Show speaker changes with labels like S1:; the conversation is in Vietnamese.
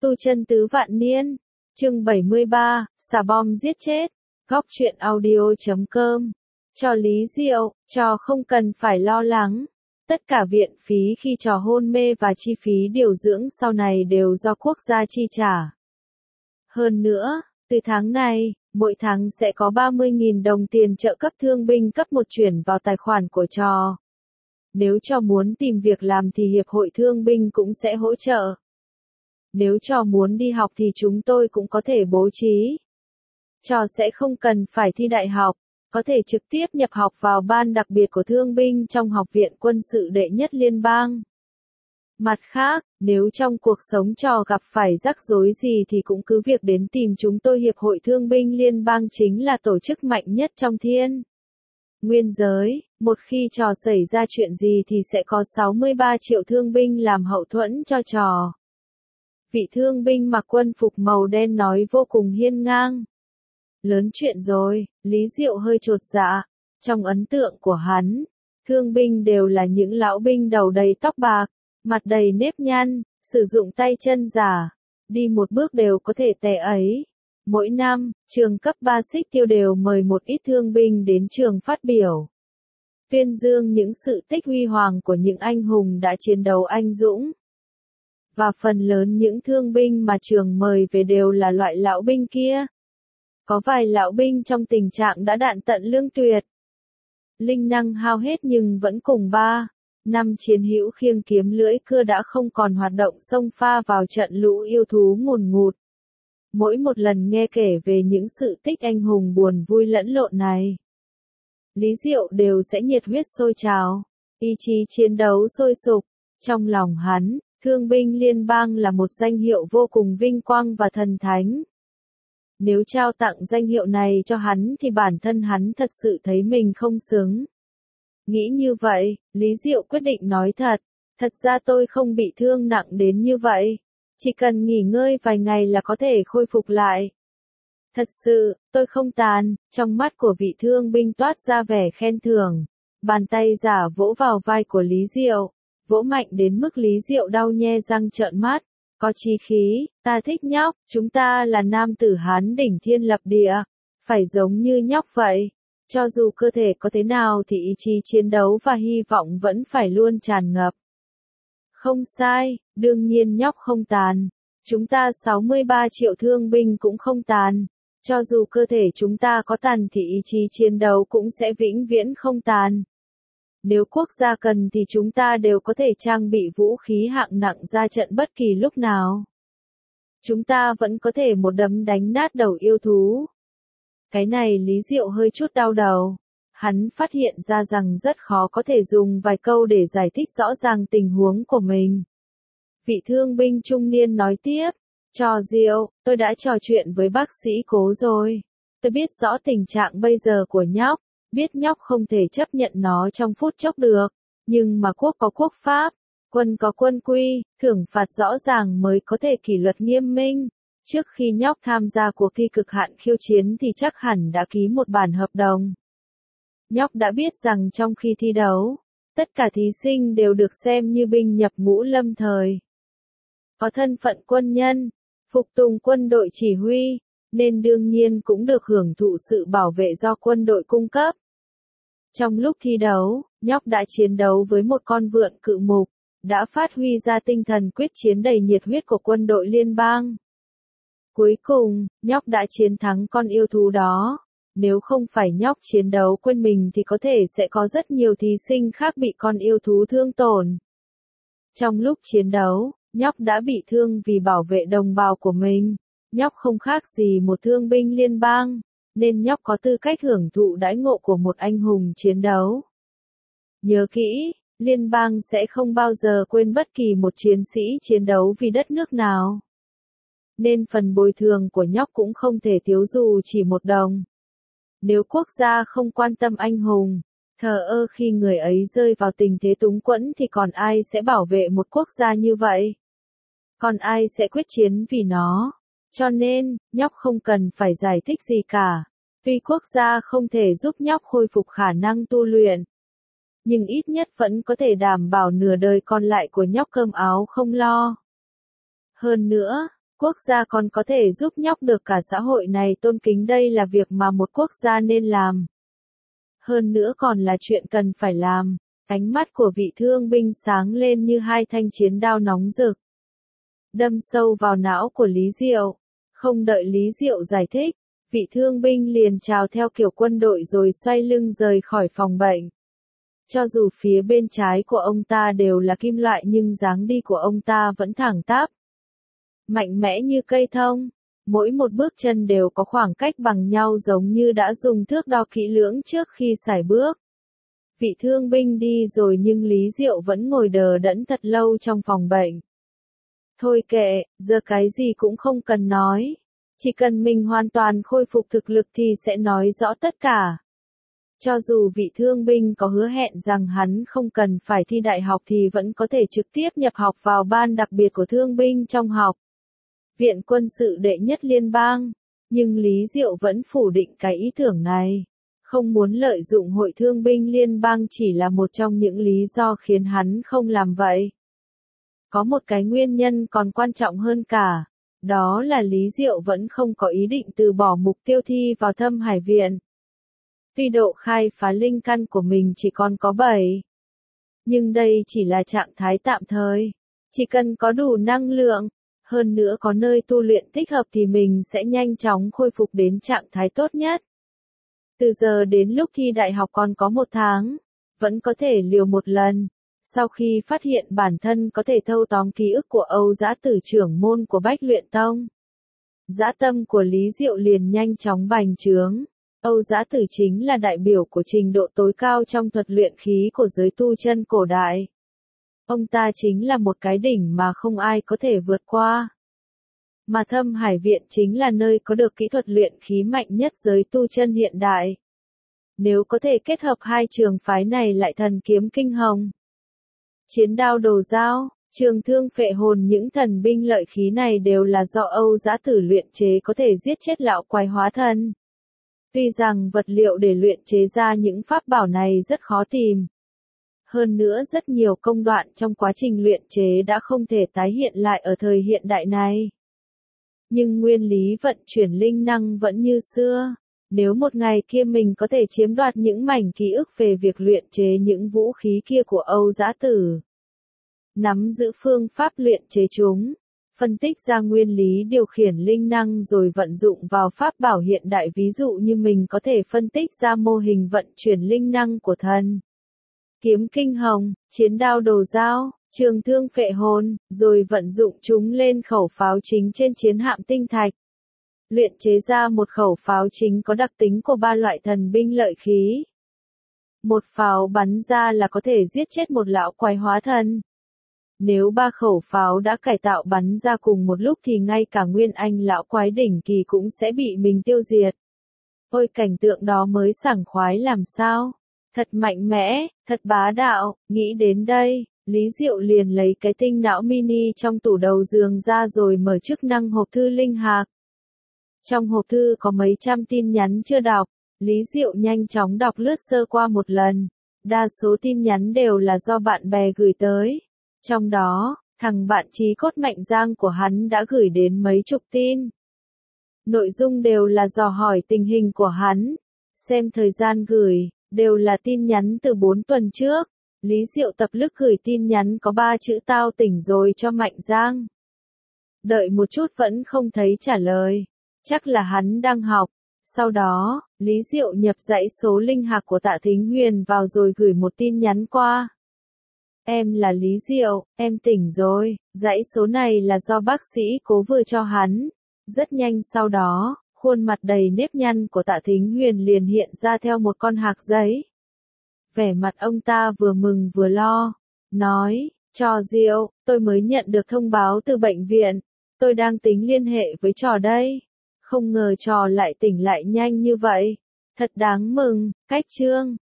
S1: Tu chân tứ vạn niên, chương 73, xà bom giết chết, góc truyện audio.com. Cho Lý Diệu, cho không cần phải lo lắng. Tất cả viện phí khi trò hôn mê và chi phí điều dưỡng sau này đều do quốc gia chi trả. Hơn nữa, từ tháng này, mỗi tháng sẽ có 30.000 đồng tiền trợ cấp thương binh cấp 1 chuyển vào tài khoản của trò. Nếu trò muốn tìm việc làm thì Hiệp hội Thương binh cũng sẽ hỗ trợ. Nếu trò muốn đi học thì chúng tôi cũng có thể bố trí. Trò sẽ không cần phải thi đại học, có thể trực tiếp nhập học vào ban đặc biệt của thương binh trong Học viện Quân sự đệ nhất liên bang. Mặt khác, nếu trong cuộc sống trò gặp phải rắc rối gì thì cũng cứ việc đến tìm chúng tôi. Hiệp hội Thương binh liên bang chính là tổ chức mạnh nhất trong thiên nguyên giới. Một khi trò xảy ra chuyện gì thì sẽ có 63 triệu thương binh làm hậu thuẫn cho trò. Vị thương binh mặc quân phục màu đen nói vô cùng hiên ngang. Lớn chuyện rồi, Lý Diệu hơi chột dạ. Trong ấn tượng của hắn, thương binh đều là những lão binh đầu đầy tóc bạc, mặt đầy nếp nhăn, sử dụng tay chân giả, đi một bước đều có thể té ấy. Mỗi năm, trường cấp 3 Xích Tiêu đều mời một ít thương binh đến trường phát biểu, tuyên dương những sự tích huy hoàng của những anh hùng đã chiến đấu anh dũng. Và phần lớn những thương binh mà trường mời về đều là loại lão binh kia. Có vài lão binh trong tình trạng đã đạn tận lương tuyệt, linh năng hao hết nhưng vẫn cùng 3 năm chiến hữu khiêng kiếm lưỡi cưa đã không còn hoạt động xông pha vào trận lũ yêu thú ngùn ngụt. Mỗi một lần nghe kể về những sự tích anh hùng buồn vui lẫn lộn này, Lý Diệu đều sẽ nhiệt huyết sôi trào, ý chí chiến đấu sôi sục. Trong lòng hắn, Thương binh liên bang là một danh hiệu vô cùng vinh quang và thần thánh. Nếu trao tặng danh hiệu này cho hắn thì bản thân hắn thật sự thấy mình không xứng. Nghĩ như vậy, Lý Diệu quyết định nói thật. Thật ra tôi không bị thương nặng đến như vậy. Chỉ cần nghỉ ngơi vài ngày là có thể khôi phục lại. Thật sự, tôi không tàn. Trong mắt của vị thương binh toát ra vẻ khen thưởng. Bàn tay giả vỗ vào vai của Lý Diệu. Vỗ mạnh đến mức Lý Diệu đau nhe răng trợn mắt. Có chí khí, ta thích nhóc, chúng ta là nam tử Hán đỉnh thiên lập địa. Phải giống như nhóc vậy. Cho dù cơ thể có thế nào thì ý chí chiến đấu và hy vọng vẫn phải luôn tràn ngập. Không sai, đương nhiên nhóc không tàn. Chúng ta 63 triệu thương binh cũng không tàn. Cho dù cơ thể chúng ta có tàn thì ý chí chiến đấu cũng sẽ vĩnh viễn không tàn. Nếu quốc gia cần thì chúng ta đều có thể trang bị vũ khí hạng nặng ra trận bất kỳ lúc nào. Chúng ta vẫn có thể một đấm đánh nát đầu yêu thú. Cái này Lý Diệu hơi chút đau đầu. Hắn phát hiện ra rằng rất khó có thể dùng vài câu để giải thích rõ ràng tình huống của mình. Vị thương binh trung niên nói tiếp. Cho Diệu, tôi đã trò chuyện với bác sĩ Cố rồi. Tôi biết rõ tình trạng bây giờ của nhóc. Biết nhóc không thể chấp nhận nó trong phút chốc được. Nhưng mà quốc có quốc pháp, quân có quân quy, thưởng phạt rõ ràng mới có thể kỷ luật nghiêm minh. Trước khi nhóc tham gia cuộc thi cực hạn khiêu chiến thì chắc hẳn đã ký một bản hợp đồng. Nhóc đã biết rằng trong khi thi đấu, tất cả thí sinh đều được xem như binh nhập ngũ lâm thời. Có thân phận quân nhân, phục tùng quân đội chỉ huy, nên đương nhiên cũng được hưởng thụ sự bảo vệ do quân đội cung cấp. Trong lúc thi đấu, nhóc đã chiến đấu với một con vượn cự mục, đã phát huy ra tinh thần quyết chiến đầy nhiệt huyết của quân đội liên bang. Cuối cùng, nhóc đã chiến thắng con yêu thú đó. Nếu không phải nhóc chiến đấu quên mình thì có thể sẽ có rất nhiều thí sinh khác bị con yêu thú thương tổn. Trong lúc chiến đấu, nhóc đã bị thương vì bảo vệ đồng bào của mình. Nhóc không khác gì một thương binh liên bang, nên nhóc có tư cách hưởng thụ đãi ngộ của một anh hùng chiến đấu. Nhớ kỹ, liên bang sẽ không bao giờ quên bất kỳ một chiến sĩ chiến đấu vì đất nước nào. Nên phần bồi thường của nhóc cũng không thể thiếu dù chỉ 1 đồng. Nếu quốc gia không quan tâm anh hùng, thờ ơ khi người ấy rơi vào tình thế túng quẫn thì còn ai sẽ bảo vệ một quốc gia như vậy? Còn ai sẽ quyết chiến vì nó? Cho nên, nhóc không cần phải giải thích gì cả. Tuy quốc gia không thể giúp nhóc khôi phục khả năng tu luyện, nhưng ít nhất vẫn có thể đảm bảo nửa đời còn lại của nhóc cơm áo không lo. Hơn nữa, Quốc gia còn có thể giúp nhóc được cả xã hội này tôn kính, đây là việc mà một quốc gia nên làm. Hơn nữa còn là chuyện cần phải làm. Ánh mắt của vị thương binh sáng lên như hai thanh chiến đao nóng rực, đâm sâu vào não của Lý Diệu. Không đợi Lý Diệu giải thích, vị thương binh liền chào theo kiểu quân đội rồi xoay lưng rời khỏi phòng bệnh. Cho dù phía bên trái của ông ta đều là kim loại nhưng dáng đi của ông ta vẫn thẳng tắp, mạnh mẽ như cây thông. Mỗi một bước chân đều có khoảng cách bằng nhau, giống như đã dùng thước đo kỹ lưỡng trước khi sải bước. Vị thương binh đi rồi nhưng Lý Diệu vẫn ngồi đờ đẫn thật lâu trong phòng bệnh. Thôi kệ, giờ cái gì cũng không cần nói. Chỉ cần mình hoàn toàn khôi phục thực lực thì sẽ nói rõ tất cả. Cho dù vị thương binh có hứa hẹn rằng hắn không cần phải thi đại học thì vẫn có thể trực tiếp nhập học vào ban đặc biệt của thương binh trong học viện quân sự đệ nhất liên bang. Nhưng Lý Diệu vẫn phủ định cái ý tưởng này. Không muốn lợi dụng hội thương binh liên bang chỉ là một trong những lý do khiến hắn không làm vậy. Có một cái nguyên nhân còn quan trọng hơn cả. Đó là Lý Diệu vẫn không có ý định từ bỏ mục tiêu thi vào Thâm Hải Viện. Tuy độ khai phá linh căn của mình chỉ còn có 7. Nhưng đây chỉ là trạng thái tạm thời. Chỉ cần có đủ năng lượng, hơn nữa có nơi tu luyện thích hợp thì mình sẽ nhanh chóng khôi phục đến trạng thái tốt nhất. Từ giờ đến lúc thi đại học còn có 1 tháng, vẫn có thể liều một lần. Sau khi phát hiện bản thân có thể thâu tóm ký ức của Âu Dã Tử, trưởng môn của Bách Luyện Tông, dã tâm của Lý Diệu liền nhanh chóng bành trướng. Âu Dã Tử chính là đại biểu của trình độ tối cao trong thuật luyện khí của giới tu chân cổ đại. Ông ta chính là một cái đỉnh mà không ai có thể vượt qua. Mà Thâm Hải Viện chính là nơi có được kỹ thuật luyện khí mạnh nhất giới tu chân hiện đại. Nếu có thể kết hợp hai trường phái này lại thần kiếm kinh hồng, chiến đao đồ dao, trường thương phệ hồn, những thần binh lợi khí này đều là do Âu Dã Tử luyện chế, có thể giết chết lão quái hóa thân. Tuy rằng vật liệu để luyện chế ra những pháp bảo này rất khó tìm. Hơn nữa rất nhiều công đoạn trong quá trình luyện chế đã không thể tái hiện lại ở thời hiện đại này. Nhưng nguyên lý vận chuyển linh năng vẫn như xưa. Nếu một ngày kia mình có thể chiếm đoạt những mảnh ký ức về việc luyện chế những vũ khí kia của Âu Dã Tử, nắm giữ phương pháp luyện chế chúng, phân tích ra nguyên lý điều khiển linh năng rồi vận dụng vào pháp bảo hiện đại, ví dụ như mình có thể phân tích ra mô hình vận chuyển linh năng của thần kiếm kinh hồng, chiến đao đồ dao, trường thương phệ hồn, rồi vận dụng chúng lên khẩu pháo chính trên chiến hạm tinh thạch. Luyện chế ra một khẩu pháo chính có đặc tính của 3 loại thần binh lợi khí. Một pháo bắn ra là có thể giết chết một lão quái hóa thân. Nếu 3 khẩu pháo đã cải tạo bắn ra cùng một lúc thì ngay cả nguyên anh lão quái đỉnh kỳ cũng sẽ bị mình tiêu diệt. Ôi, cảnh tượng đó mới sảng khoái làm sao. Thật mạnh mẽ, thật bá đạo. Nghĩ đến đây, Lý Diệu liền lấy cái tinh não mini trong tủ đầu giường ra rồi mở chức năng hộp thư linh hạc. Trong hộp thư có mấy trăm tin nhắn chưa đọc. Lý Diệu nhanh chóng đọc lướt sơ qua một lần. Đa số tin nhắn đều là do bạn bè gửi tới. Trong đó, thằng bạn chí cốt Mạnh Giang của hắn đã gửi đến mấy chục tin. Nội dung đều là dò hỏi tình hình của hắn. Xem thời gian gửi, đều là tin nhắn từ 4 tuần trước. Lý Diệu tập lúc gửi tin nhắn có 3 chữ tao tỉnh rồi cho Mạnh Giang. Đợi một chút vẫn không thấy trả lời. Chắc là hắn đang học. Sau đó, Lý Diệu nhập dãy số linh hạc của Tạ Thính Huyền vào rồi gửi một tin nhắn qua. Em là Lý Diệu, em tỉnh rồi. Dãy số này là do bác sĩ Cố vừa cho hắn. Rất nhanh sau đó, khuôn mặt đầy nếp nhăn của Tạ Thính Huyền liền hiện ra theo một con hạc giấy. Vẻ mặt ông ta vừa mừng vừa lo. Nói, Trò Diệu, tôi mới nhận được thông báo từ bệnh viện. Tôi đang tính liên hệ với Trò đây. Không ngờ Trò lại tỉnh lại nhanh như vậy. Thật đáng mừng. Cách chương